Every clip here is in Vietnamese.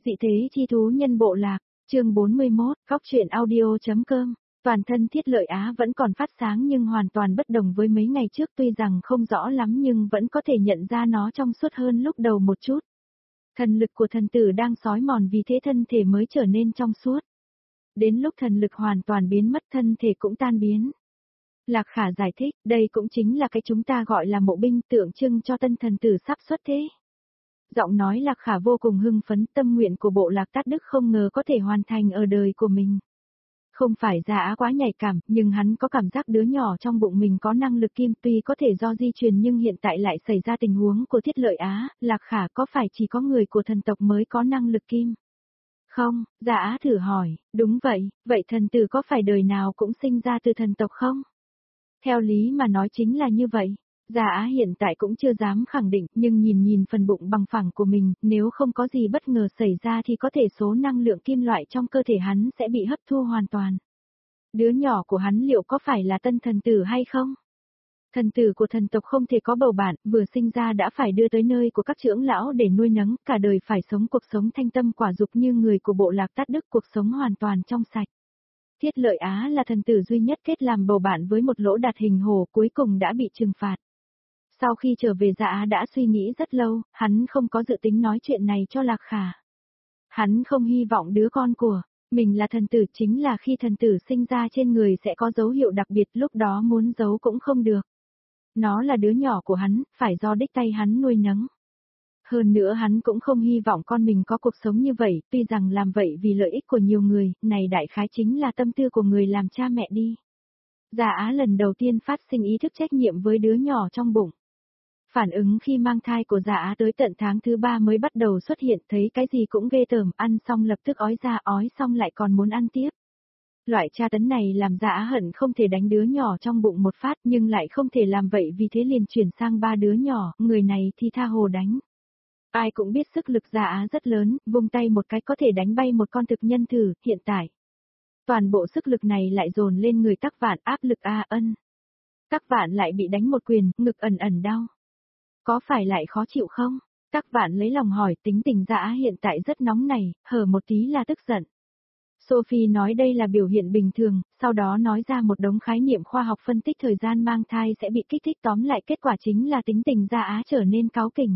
Dị thế chi thú nhân bộ lạc, chương 41, góc truyện audio.com. Toàn thân Thiết Lợi Á vẫn còn phát sáng nhưng hoàn toàn bất đồng với mấy ngày trước, tuy rằng không rõ lắm nhưng vẫn có thể nhận ra nó trong suốt hơn lúc đầu một chút. Thần lực của thần tử đang xói mòn, vì thế thân thể mới trở nên trong suốt. Đến lúc thần lực hoàn toàn biến mất, thân thể cũng tan biến. Lạc Khả giải thích, đây cũng chính là cái chúng ta gọi là mộ binh, tượng trưng cho tân thần tử sắp xuất thế. Giọng nói Lạc Khả vô cùng hưng phấn, tâm nguyện của bộ lạc Tát Đức không ngờ có thể hoàn thành ở đời của mình. Không phải Gia Á quá nhạy cảm, nhưng hắn có cảm giác đứa nhỏ trong bụng mình có năng lực kim, tuy có thể do di truyền nhưng hiện tại lại xảy ra tình huống của Thiết Lợi Á. Lạc Khả, có phải chỉ có người của thần tộc mới có năng lực kim? Không, Gia Á thử hỏi, đúng vậy, vậy thần tử có phải đời nào cũng sinh ra từ thần tộc không? Theo lý mà nói chính là như vậy. Gia Á hiện tại cũng chưa dám khẳng định, nhưng nhìn phần bụng bằng phẳng của mình, nếu không có gì bất ngờ xảy ra thì có thể số năng lượng kim loại trong cơ thể hắn sẽ bị hấp thu hoàn toàn. Đứa nhỏ của hắn liệu có phải là tân thần tử hay không? Thần tử của thần tộc không thể có bầu bạn, vừa sinh ra đã phải đưa tới nơi của các trưởng lão để nuôi nấng, cả đời phải sống cuộc sống thanh tâm quả dục như người của bộ lạc Tát Đức, cuộc sống hoàn toàn trong sạch. Thiết Lợi Á là thần tử duy nhất kết làm bầu bạn với một lỗ đạt hình hổ, cuối cùng đã bị trừng phạt. Sau khi trở về Gia Á đã suy nghĩ rất lâu, hắn không có dự tính nói chuyện này cho Lạc Khả. Hắn không hy vọng đứa con của mình là thần tử, chính là khi thần tử sinh ra trên người sẽ có dấu hiệu đặc biệt, lúc đó muốn giấu cũng không được. Nó là đứa nhỏ của hắn, phải do đích tay hắn nuôi nấng. Hơn nữa hắn cũng không hy vọng con mình có cuộc sống như vậy, tuy rằng làm vậy vì lợi ích của nhiều người, này đại khái chính là tâm tư của người làm cha mẹ đi. Gia Á lần đầu tiên phát sinh ý thức trách nhiệm với đứa nhỏ trong bụng. Phản ứng khi mang thai của Gia Á tới tận tháng thứ 3 mới bắt đầu xuất hiện, thấy cái gì cũng ghê tởm, ăn xong lập tức ói ra, ói xong lại còn muốn ăn tiếp. Loại tra tấn này làm Gia Á hận không thể đánh đứa nhỏ trong bụng một phát, nhưng lại không thể làm vậy, vì thế liền chuyển sang 3 đứa nhỏ, người này thì tha hồ đánh. Ai cũng biết sức lực Gia Á rất lớn, vung tay một cái có thể đánh bay một con thực nhân thử, hiện tại. Toàn bộ sức lực này lại dồn lên người Tắc Vạn, áp lực ân. Tắc Vạn lại bị đánh một quyền, ngực ẩn ẩn đau. Có phải lại khó chịu không? Tắc Vạn lấy lòng hỏi, tính tình Gia Á hiện tại rất nóng này, hở một tí là tức giận. Sophie nói đây là biểu hiện bình thường, sau đó nói ra một đống khái niệm khoa học phân tích thời gian mang thai sẽ bị kích thích, tóm lại kết quả chính là tính tình Gia Á trở nên cáu kỉnh.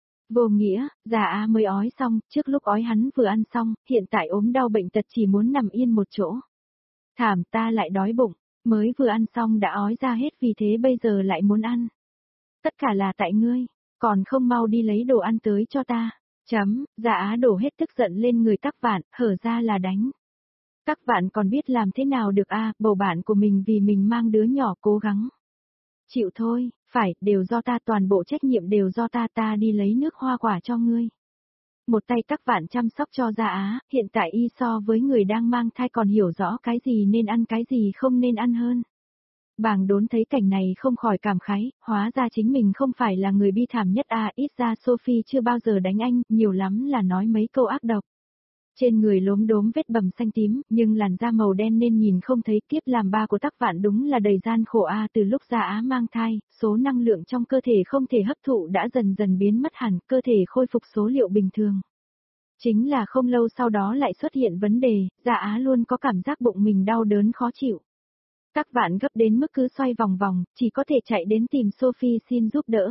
Vô nghĩa, Gia Á mới ói xong, trước lúc ói hắn vừa ăn xong, hiện tại ốm đau bệnh tật chỉ muốn nằm yên một chỗ. Thảm, ta lại đói bụng, mới vừa ăn xong đã ói ra hết, vì thế bây giờ lại muốn ăn. Tất cả là tại ngươi, còn không mau đi lấy đồ ăn tới cho ta. Gia Á đổ hết tức giận lên người Tắc Vạn, hở ra là đánh. Tắc Vạn còn biết làm thế nào được bầu bạn của mình vì mình mang đứa nhỏ cố gắng. Chịu thôi, phải, đều do ta, toàn bộ trách nhiệm đều do ta đi lấy nước hoa quả cho ngươi. Một tay Tắc Vạn chăm sóc cho Gia Á, hiện tại y so với người đang mang thai còn hiểu rõ cái gì nên ăn cái gì không nên ăn hơn. Bàng Đốn thấy cảnh này không khỏi cảm khái, hóa ra chính mình không phải là người bi thảm nhất ít ra Sophie chưa bao giờ đánh anh, nhiều lắm là nói mấy câu ác độc. Trên người lốm đốm vết bầm xanh tím, nhưng làn da màu đen nên nhìn không thấy, kiếp làm ba của Tắc Vạn đúng là đầy gian khổ từ lúc Gia Á mang thai, số năng lượng trong cơ thể không thể hấp thụ đã dần dần biến mất hẳn, cơ thể khôi phục số liệu bình thường. Chính là không lâu sau đó lại xuất hiện vấn đề, Gia Á luôn có cảm giác bụng mình đau đớn khó chịu. Tắc Vạn gấp đến mức cứ xoay vòng vòng, chỉ có thể chạy đến tìm Sophie xin giúp đỡ.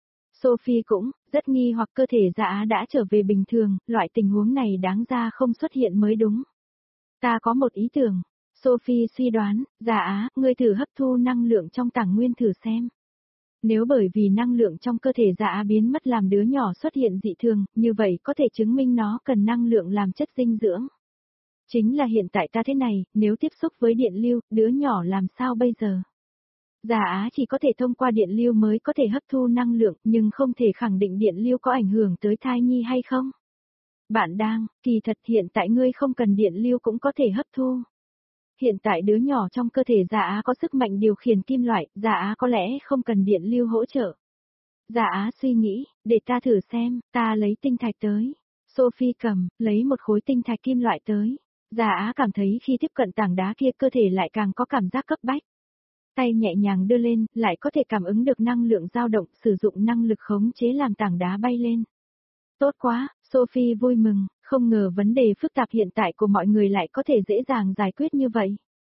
Sophie cũng rất nghi hoặc, cơ thể Gia Á đã trở về bình thường, loại tình huống này đáng ra không xuất hiện mới đúng. Ta có một ý tưởng. Sophie suy đoán, Gia Á, ngươi thử hấp thu năng lượng trong tàng nguyên thử xem. Nếu bởi vì năng lượng trong cơ thể Gia Á biến mất làm đứa nhỏ xuất hiện dị thường, như vậy có thể chứng minh nó cần năng lượng làm chất dinh dưỡng. Chính là hiện tại ta thế này, nếu tiếp xúc với điện lưu, đứa nhỏ làm sao bây giờ? Gia Á chỉ có thể thông qua điện lưu mới có thể hấp thu năng lượng, nhưng không thể khẳng định điện lưu có ảnh hưởng tới thai nhi hay không. Bạn đang, kỳ thật hiện tại ngươi không cần điện lưu cũng có thể hấp thu. Hiện tại đứa nhỏ trong cơ thể Gia Á có sức mạnh điều khiển kim loại, Gia Á có lẽ không cần điện lưu hỗ trợ. Gia Á suy nghĩ, để ta thử xem, ta lấy tinh thạch tới. Sophie cầm, lấy một khối tinh thạch kim loại tới. Gia Á cảm thấy khi tiếp cận tảng đá kia cơ thể lại càng có cảm giác cấp bách. Tay nhẹ nhàng đưa lên, lại có thể cảm ứng được năng lượng dao động, sử dụng năng lực khống chế làm tảng đá bay lên. Tốt quá, Sophie vui mừng, không ngờ vấn đề phức tạp hiện tại của mọi người lại có thể dễ dàng giải quyết như vậy.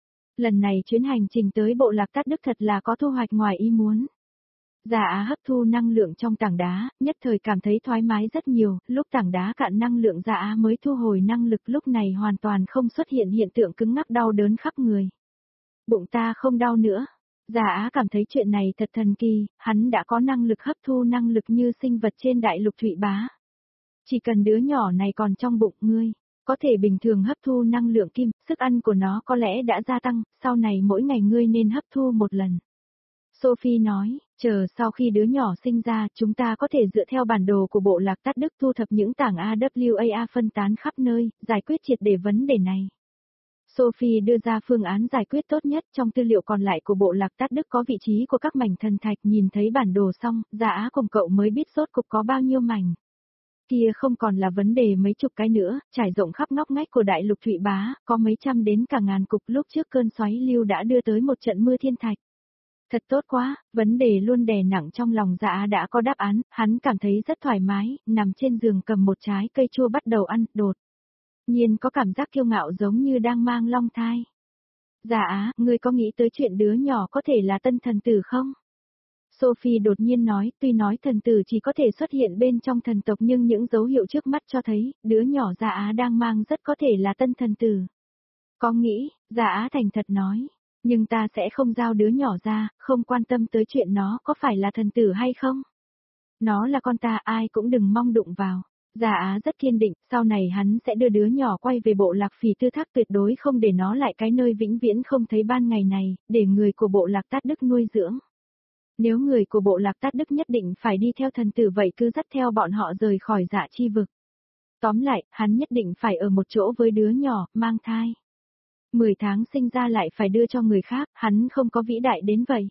Lần này chuyến hành trình tới bộ lạc Tát Đức thật là có thu hoạch ngoài ý muốn. Dạ Á hấp thu năng lượng trong tảng đá, nhất thời cảm thấy thoải mái rất nhiều, lúc tảng đá cạn năng lượng Dạ Á mới thu hồi năng lực, lúc này hoàn toàn không xuất hiện hiện tượng cứng ngắc đau đớn khắp người. Bụng ta không đau nữa. Dạ Á cảm thấy chuyện này thật thần kỳ, hắn đã có năng lực hấp thu năng lực như sinh vật trên đại lục Thụy Bá. Chỉ cần đứa nhỏ này còn trong bụng ngươi, có thể bình thường hấp thu năng lượng kim, sức ăn của nó có lẽ đã gia tăng, sau này mỗi ngày ngươi nên hấp thu một lần. Sophie nói, chờ sau khi đứa nhỏ sinh ra, chúng ta có thể dựa theo bản đồ của bộ lạc Tát Đức thu thập những tảng AWA phân tán khắp nơi, giải quyết triệt để vấn đề này. Sophie đưa ra phương án giải quyết tốt nhất, trong tư liệu còn lại của bộ lạc Tát Đức có vị trí của các mảnh thần thạch, nhìn thấy bản đồ xong, Dạ Á cùng cậu mới biết rốt cục có bao nhiêu mảnh. Kia không còn là vấn đề mấy chục cái nữa, trải rộng khắp ngóc ngách của đại lục Thụy Bá, có mấy trăm đến cả ngàn cục, lúc trước cơn xoáy lưu đã đưa tới một trận mưa thiên thạch. Thật tốt quá, vấn đề luôn đè nặng trong lòng Dạ Á đã có đáp án, hắn cảm thấy rất thoải mái, nằm trên giường cầm một trái cây chua bắt đầu ăn, đột nhiên có cảm giác kiêu ngạo giống như đang mang long thai. Dạ Á, ngươi có nghĩ tới chuyện đứa nhỏ có thể là tân thần tử không? Sophie đột nhiên nói, tuy nói thần tử chỉ có thể xuất hiện bên trong thần tộc nhưng những dấu hiệu trước mắt cho thấy, đứa nhỏ Dạ Á đang mang rất có thể là tân thần tử. Có nghĩ, Dạ Á thành thật nói, nhưng ta sẽ không giao đứa nhỏ ra, không quan tâm tới chuyện nó có phải là thần tử hay không. Nó là con ta, ai cũng đừng mong đụng vào. Dạ Á rất kiên định, sau này hắn sẽ đưa đứa nhỏ quay về bộ lạc Phỉ Tư Thác, tuyệt đối không để nó lại cái nơi vĩnh viễn không thấy ban ngày này, để người của bộ lạc Tát Đức nuôi dưỡng. Nếu người của bộ lạc Tát Đức nhất định phải đi theo thần tử vậy cứ dắt theo bọn họ rời khỏi Dạ Chi vực. Tóm lại, hắn nhất định phải ở một chỗ với đứa nhỏ, mang thai. 10 tháng sinh ra lại phải đưa cho người khác, hắn không có vĩ đại đến vậy.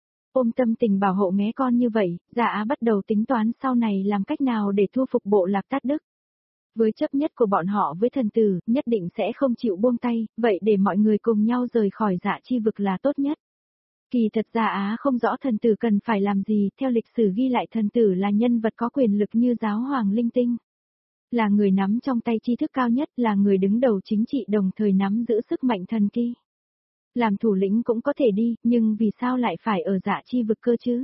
Ôm tâm tình bảo hộ nghé con như vậy, Dạ Á bắt đầu tính toán sau này làm cách nào để thu phục bộ lạc Tát Đức. Với chấp nhất của bọn họ với thần tử, nhất định sẽ không chịu buông tay, vậy để mọi người cùng nhau rời khỏi Dạ Chi vực là tốt nhất. Kỳ thật Dạ Á không rõ thần tử cần phải làm gì, theo lịch sử ghi lại thần tử là nhân vật có quyền lực như giáo hoàng linh tinh. Là người nắm trong tay tri thức cao nhất, là người đứng đầu chính trị đồng thời nắm giữ sức mạnh thần kỳ. Làm thủ lĩnh cũng có thể đi, nhưng vì sao lại phải ở Dạ Chi vực cơ chứ?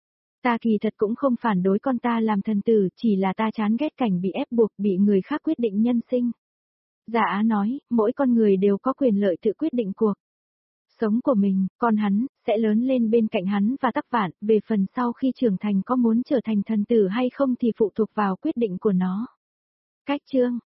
Ta kỳ thật cũng không phản đối con ta làm thần tử, chỉ là ta chán ghét cảnh bị ép buộc, bị người khác quyết định nhân sinh. Dạ Á nói, mỗi con người đều có quyền lợi tự quyết định cuộc sống của mình, con hắn sẽ lớn lên bên cạnh hắn và Tắc Vạn, về phần sau khi trưởng thành có muốn trở thành thần tử hay không thì phụ thuộc vào quyết định của nó. Cách chương